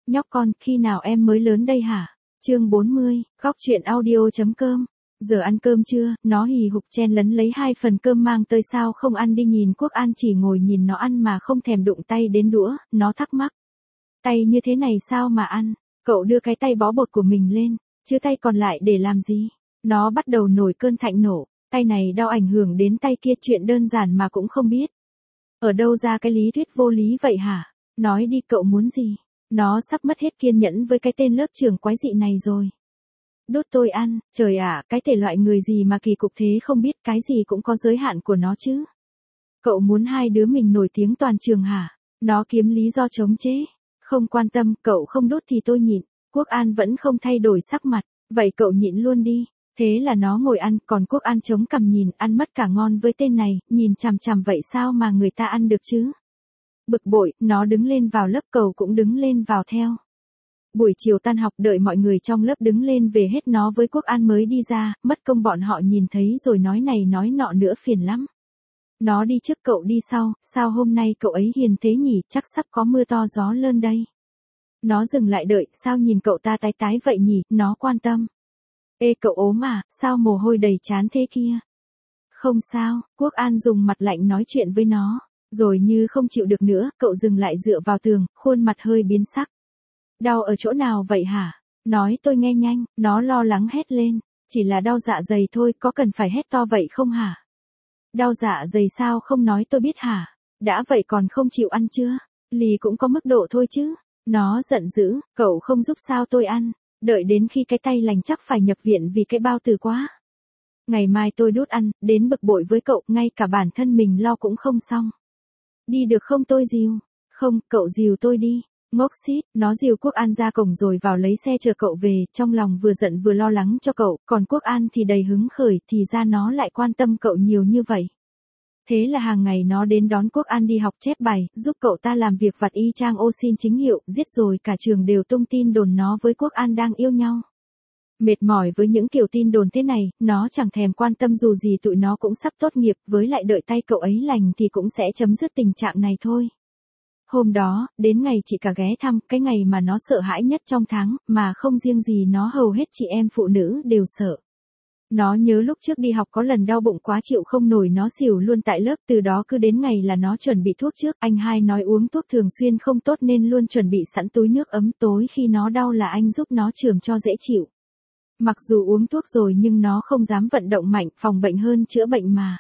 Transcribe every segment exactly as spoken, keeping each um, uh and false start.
nhóc con, khi nào em mới lớn đây hả? Chương bốn mươi, góc truyện audio.com. Giờ ăn cơm chưa? Nó hì hục chen lấn lấy hai phần cơm mang tới sao không ăn đi, nhìn Quốc An chỉ ngồi nhìn nó ăn mà không thèm đụng tay đến đũa, nó thắc mắc. Tay như thế này sao mà ăn? Cậu đưa cái tay bó bột của mình lên, chứ tay còn lại để làm gì? Nó bắt đầu nổi cơn thạnh nộ, tay này đau ảnh hưởng đến tay kia, chuyện đơn giản mà cũng không biết. Ở đâu ra cái lý thuyết vô lý vậy hả? Nói đi, cậu muốn gì? Nó sắp mất hết kiên nhẫn với cái tên lớp trưởng quái dị này rồi. Đút tôi ăn, trời ạ, cái thể loại người gì mà kỳ cục thế không biết, cái gì cũng có giới hạn của nó chứ. Cậu muốn hai đứa mình nổi tiếng toàn trường hả? Nó kiếm lý do chống chế. Không quan tâm, cậu không đút thì tôi nhịn. Quốc An vẫn không thay đổi sắc mặt, vậy cậu nhịn luôn đi. Thế là nó ngồi ăn, còn Quốc An chống cằm nhìn, ăn mất cả ngon với tên này, nhìn chằm chằm vậy sao mà người ta ăn được chứ? Bực bội, nó đứng lên vào lớp, cậu cũng đứng lên vào theo. Buổi chiều tan học, đợi mọi người trong lớp đứng lên về hết nó với Quốc An mới đi ra, mất công bọn họ nhìn thấy rồi nói này nói nọ nữa, phiền lắm. Nó đi trước, cậu đi sau, sao hôm nay cậu ấy hiền thế nhỉ, chắc sắp có mưa to gió lớn đây. Nó dừng lại đợi, sao nhìn cậu ta tái tái vậy nhỉ, nó quan tâm. Ê cậu ốm à, sao mồ hôi đầy trán thế kia? Không sao, Quốc An dùng mặt lạnh nói chuyện với nó, rồi như không chịu được nữa, cậu dừng lại dựa vào tường, khuôn mặt hơi biến sắc. Đau ở chỗ nào vậy hả? Nói tôi nghe nhanh, nó lo lắng hét lên, chỉ là đau dạ dày thôi, có cần phải hét to vậy không hả? Đau dạ dày sao không nói tôi biết hả? Đã vậy còn không chịu ăn chưa? Lì cũng có mức độ thôi chứ. Nó giận dữ, cậu không giúp sao tôi ăn, đợi đến khi cái tay lành chắc phải nhập viện vì cái bao tử quá. Ngày mai tôi đút ăn, đến bực bội với cậu, ngay cả bản thân mình lo cũng không xong. Đi được không tôi dìu? Không, cậu dìu tôi đi. Ngốc xít, nó dìu Quốc An ra cổng rồi vào lấy xe chờ cậu về, trong lòng vừa giận vừa lo lắng cho cậu, còn Quốc An thì đầy hứng khởi, thì ra nó lại quan tâm cậu nhiều như vậy. Thế là hàng ngày nó đến đón Quốc An đi học chép bài, giúp cậu ta làm việc vặt y chang ô xin chính hiệu, giết rồi cả trường đều tung tin đồn nó với Quốc An đang yêu nhau. Mệt mỏi với những kiểu tin đồn thế này, nó chẳng thèm quan tâm, dù gì tụi nó cũng sắp tốt nghiệp, với lại đợi tay cậu ấy lành thì cũng sẽ chấm dứt tình trạng này thôi. Hôm đó, đến ngày chị cả ghé thăm, cái ngày mà nó sợ hãi nhất trong tháng, mà không riêng gì nó, hầu hết chị em phụ nữ đều sợ. Nó nhớ lúc trước đi học có lần đau bụng quá chịu không nổi, nó xỉu luôn tại lớp, từ đó cứ đến ngày là nó chuẩn bị thuốc trước, anh hai nói uống thuốc thường xuyên không tốt nên luôn chuẩn bị sẵn túi nước ấm, tối khi nó đau là anh giúp nó chườm cho dễ chịu. Mặc dù uống thuốc rồi nhưng nó không dám vận động mạnh, phòng bệnh hơn chữa bệnh mà.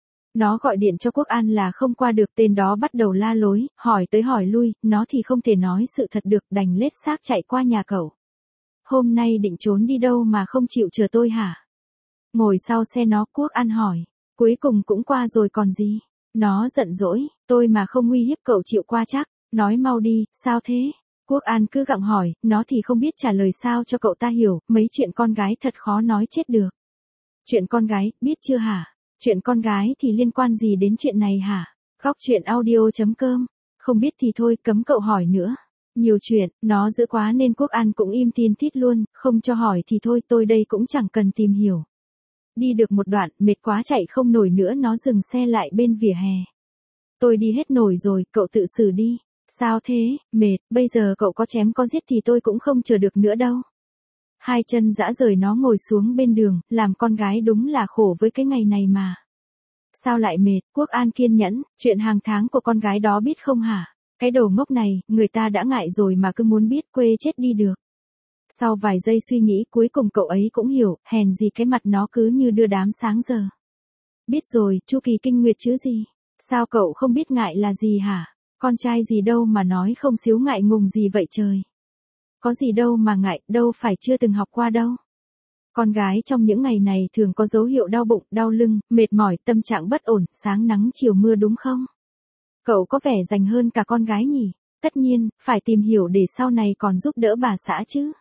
Nó gọi điện cho Quốc An là không qua được, tên đó bắt đầu la lối, hỏi tới hỏi lui, nó thì không thể nói sự thật được, đành lết xác chạy qua nhà cậu. Hôm nay định trốn đi đâu mà không chịu chờ tôi hả? Ngồi sau xe nó, Quốc An hỏi, cuối cùng cũng qua rồi còn gì? Nó giận dỗi, tôi mà không uy hiếp cậu chịu qua chắc, nói mau đi, sao thế? Quốc An cứ gặng hỏi, nó thì không biết trả lời sao cho cậu ta hiểu, mấy chuyện con gái thật khó nói chết được. Chuyện con gái, biết chưa hả? Chuyện con gái thì liên quan gì đến chuyện này hả? Góc truyện audio.com. Không biết thì thôi, cấm cậu hỏi nữa. Nhiều chuyện, nó dữ quá nên Quốc An cũng im tin thít luôn, không cho hỏi thì thôi, tôi đây cũng chẳng cần tìm hiểu. Đi được một đoạn, mệt quá chạy không nổi nữa, nó dừng xe lại bên vỉa hè. Tôi đi hết nổi rồi, cậu tự xử đi. Sao thế, mệt, bây giờ cậu có chém có giết thì tôi cũng không chờ được nữa đâu. Hai chân dã rời nó ngồi xuống bên đường, làm con gái đúng là khổ với cái ngày này mà. Sao lại mệt? Quốc An kiên nhẫn, chuyện hàng tháng của con gái đó biết không hả? Cái đồ ngốc này, người ta đã ngại rồi mà cứ muốn biết, quê chết đi được. Sau vài giây suy nghĩ cuối cùng cậu ấy cũng hiểu, hèn gì cái mặt nó cứ như đưa đám sáng giờ. Biết rồi, chu kỳ kinh nguyệt chứ gì? Sao cậu không biết ngại là gì hả? Con trai gì đâu mà nói không xíu ngại ngùng gì vậy trời? Có gì đâu mà ngại, đâu phải chưa từng học qua đâu. Con gái trong những ngày này thường có dấu hiệu đau bụng, đau lưng, mệt mỏi, tâm trạng bất ổn, sáng nắng chiều mưa đúng không? Cậu có vẻ rành hơn cả con gái nhỉ? Tất nhiên, phải tìm hiểu để sau này còn giúp đỡ bà xã chứ.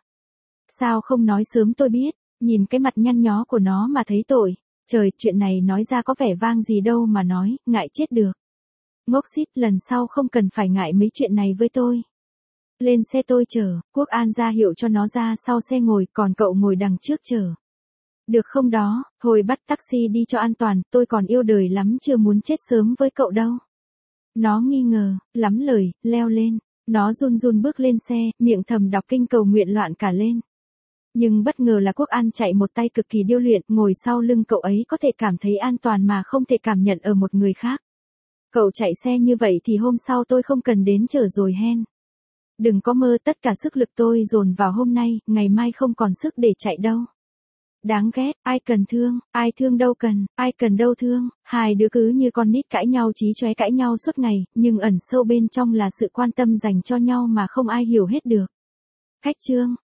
Sao không nói sớm tôi biết, nhìn cái mặt nhăn nhó của nó mà thấy tội. Trời, chuyện này nói ra có vẻ vang gì đâu mà nói, ngại chết được. Ngốc xít, lần sau không cần phải ngại mấy chuyện này với tôi. Lên xe tôi chở, Quốc An ra hiệu cho nó ra sau xe ngồi, còn cậu ngồi đằng trước chở. Được không đó, thôi bắt taxi đi cho an toàn, tôi còn yêu đời lắm, chưa muốn chết sớm với cậu đâu. Nó nghi ngờ, lắm lời, leo lên. Nó run run bước lên xe, miệng thầm đọc kinh cầu nguyện loạn cả lên. Nhưng bất ngờ là Quốc An chạy một tay cực kỳ điêu luyện, ngồi sau lưng cậu ấy có thể cảm thấy an toàn mà không thể cảm nhận ở một người khác. Cậu chạy xe như vậy thì hôm sau tôi không cần đến chở rồi hen. Đừng có mơ, tất cả sức lực tôi dồn vào hôm nay, ngày mai không còn sức để chạy đâu. Đáng ghét, ai cần thương, ai thương đâu cần, ai cần đâu thương. Hai đứa cứ như con nít cãi nhau chí chóe cãi nhau suốt ngày, nhưng ẩn sâu bên trong là sự quan tâm dành cho nhau mà không ai hiểu hết được. Khách Trương.